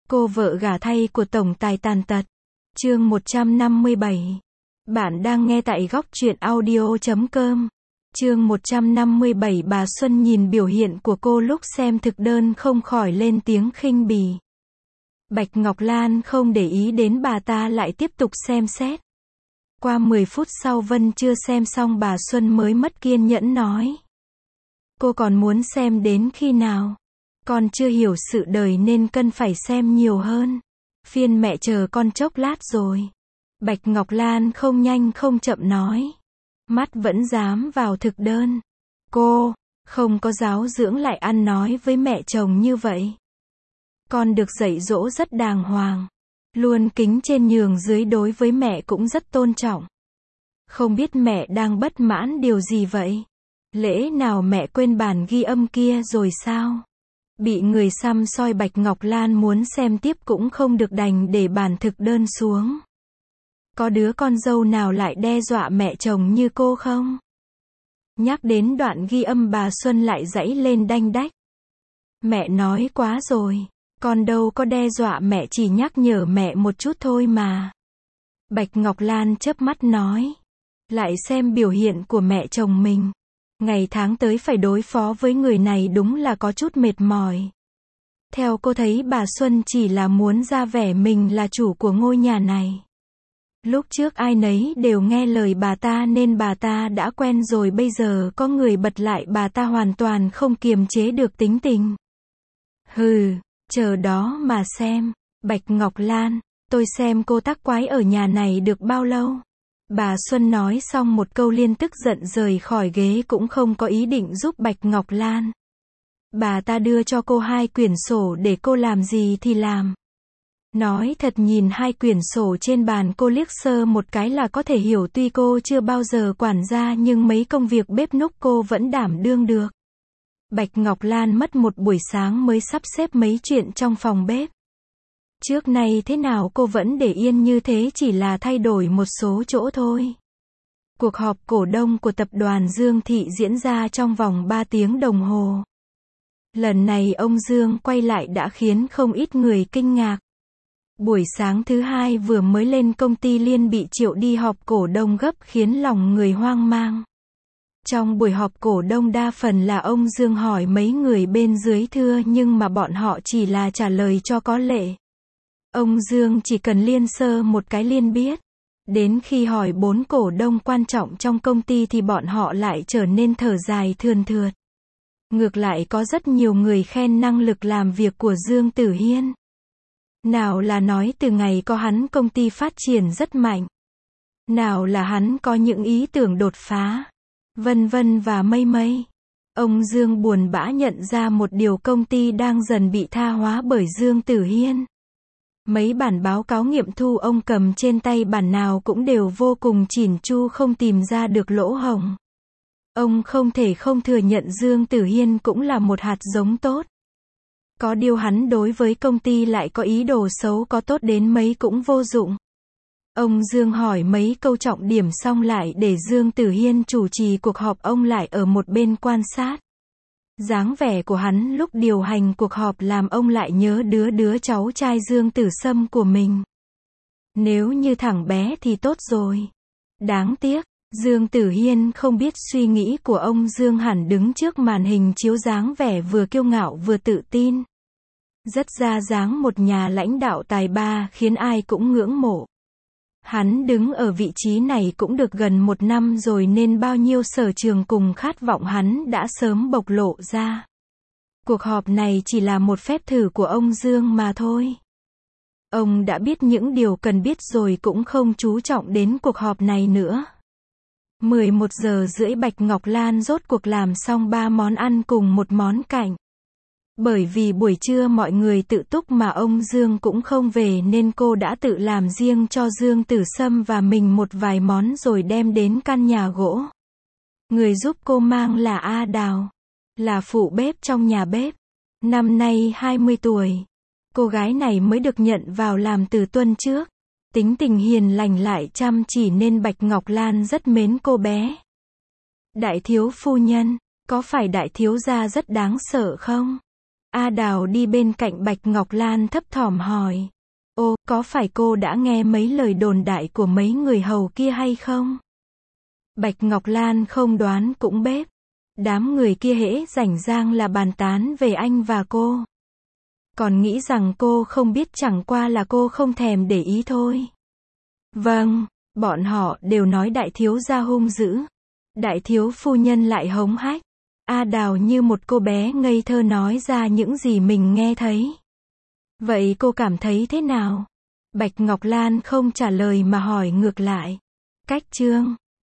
Cô vợ gả thay của tổng tài tàn tật. Chương 157. Bạn đang nghe tại góc truyện audio.com. Chương 157. Bà Xuân nhìn biểu hiện của cô lúc xem thực đơn không khỏi lên tiếng khinh bỉ. Bạch Ngọc Lan không để ý đến bà ta, lại tiếp tục xem xét. Qua 10 phút sau Vân chưa xem xong, bà Xuân mới mất kiên nhẫn nói. Cô còn muốn xem đến khi nào? Con chưa hiểu sự đời nên cần phải xem nhiều hơn. Phiên mẹ chờ con chốc lát rồi. Bạch Ngọc Lan không nhanh không chậm nói. Mắt vẫn dám vào thực đơn. Cô, không có giáo dưỡng lại ăn nói với mẹ chồng như vậy. Con được dạy dỗ rất đàng hoàng. Luôn kính trên nhường dưới, đối với mẹ cũng rất tôn trọng. Không biết mẹ đang bất mãn điều gì vậy? Lẽ nào mẹ quên bản ghi âm kia rồi sao? Bị người săm soi, Bạch Ngọc Lan muốn xem tiếp cũng không được, đành để bản thực đơn xuống. Có đứa con dâu nào lại đe dọa mẹ chồng như cô không? Nhắc đến đoạn ghi âm, bà Xuân lại giãy lên đanh đách. Mẹ nói quá rồi. Con đâu có đe dọa mẹ, chỉ nhắc nhở mẹ một chút thôi mà. Bạch Ngọc Lan chớp mắt nói. Lại xem biểu hiện của mẹ chồng mình. Ngày tháng tới phải đối phó với người này đúng là có chút mệt mỏi. Theo cô thấy, bà Xuân chỉ là muốn ra vẻ mình là chủ của ngôi nhà này. Lúc trước ai nấy đều nghe lời bà ta nên bà ta đã quen rồi, bây giờ có người bật lại, bà ta hoàn toàn không kiềm chế được tính tình. Hừ, chờ đó mà xem. Bạch Ngọc Lan, tôi xem cô tác quái ở nhà này được bao lâu. Bà Xuân nói xong một câu liền tức giận rời khỏi ghế, cũng không có ý định giúp Bạch Ngọc Lan. Bà ta đưa cho cô 2 quyển sổ để cô làm gì thì làm. Nói thật, nhìn 2 quyển sổ trên bàn, cô liếc sơ một cái là có thể hiểu, tuy cô chưa bao giờ quản gia nhưng mấy công việc bếp núc cô vẫn đảm đương được. Bạch Ngọc Lan mất một buổi sáng mới sắp xếp mấy chuyện trong phòng bếp. Trước nay thế nào cô vẫn để yên như thế, chỉ là thay đổi một số chỗ thôi. Cuộc họp cổ đông của tập đoàn Dương Thị diễn ra trong vòng 3 tiếng đồng hồ. Lần này ông Dương quay lại đã khiến không ít người kinh ngạc. Buổi sáng thứ hai vừa mới lên công ty liền bị triệu đi họp cổ đông gấp, khiến lòng người hoang mang. Trong buổi họp cổ đông đa phần là ông Dương hỏi mấy người bên dưới thưa, nhưng mà bọn họ chỉ là trả lời cho có lệ. Ông Dương chỉ cần liên sơ một cái liền biết. Đến khi hỏi 4 cổ đông quan trọng trong công ty thì bọn họ lại trở nên thở dài thườn thượt. Ngược lại có rất nhiều người khen năng lực làm việc của Dương Tử Hiên. Nào là nói từ ngày có hắn công ty phát triển rất mạnh. Nào là hắn có những ý tưởng đột phá. Vân vân và mây mây. Ông Dương buồn bã nhận ra một điều, công ty đang dần bị tha hóa bởi Dương Tử Hiên. Mấy bản báo cáo nghiệm thu ông cầm trên tay, bản nào cũng đều vô cùng chỉn chu, không tìm ra được lỗ hổng. Ông không thể không thừa nhận Dương Tử Hiên cũng là một hạt giống tốt. Có điều hắn đối với công ty lại có ý đồ xấu, có tốt đến mấy cũng vô dụng. Ông Dương hỏi mấy câu trọng điểm xong lại để Dương Tử Hiên chủ trì cuộc họp, ông lại ở một bên quan sát. Dáng vẻ của hắn lúc điều hành cuộc họp làm ông lại nhớ đứa cháu trai Dương Tử Sâm của mình. Nếu như thằng bé thì tốt rồi. Đáng tiếc, Dương Tử Hiên không biết suy nghĩ của ông Dương, hẳn đứng trước màn hình chiếu dáng vẻ vừa kiêu ngạo vừa tự tin. Rất ra dáng một nhà lãnh đạo tài ba, khiến ai cũng ngưỡng mộ. Hắn đứng ở vị trí này cũng được gần 1 năm rồi nên bao nhiêu sở trường cùng khát vọng hắn đã sớm bộc lộ ra. Cuộc họp này chỉ là một phép thử của ông Dương mà thôi. Ông đã biết những điều cần biết rồi, cũng không chú trọng đến cuộc họp này nữa. 11 giờ rưỡi Bạch Ngọc Lan rốt cuộc làm xong 3 món ăn cùng một món cạnh. Bởi vì buổi trưa mọi người tự túc mà ông Dương cũng không về nên cô đã tự làm riêng cho Dương Tử Sâm và mình một vài món rồi đem đến căn nhà gỗ. Người giúp cô mang là A Đào, là phụ bếp trong nhà bếp. Năm nay 20 tuổi. Cô gái này mới được nhận vào làm từ tuần trước. Tính tình hiền lành lại chăm chỉ nên Bạch Ngọc Lan rất mến cô bé. Đại thiếu phu nhân, có phải đại thiếu gia rất đáng sợ không? A Đào đi bên cạnh Bạch Ngọc Lan thấp thỏm hỏi. Ô, có phải cô đã nghe mấy lời đồn đại của mấy người hầu kia hay không? Bạch Ngọc Lan không đoán cũng bếp. Đám người kia hễ rảnh rang là bàn tán về anh và cô. Còn nghĩ rằng cô không biết, chẳng qua là cô không thèm để ý thôi. Vâng, bọn họ đều nói đại thiếu gia hung dữ. Đại thiếu phu nhân lại hống hách. A Đào như một cô bé ngây thơ nói ra những gì mình nghe thấy. Vậy cô cảm thấy thế nào? Bạch Ngọc Lan không trả lời mà hỏi ngược lại. Cách Trương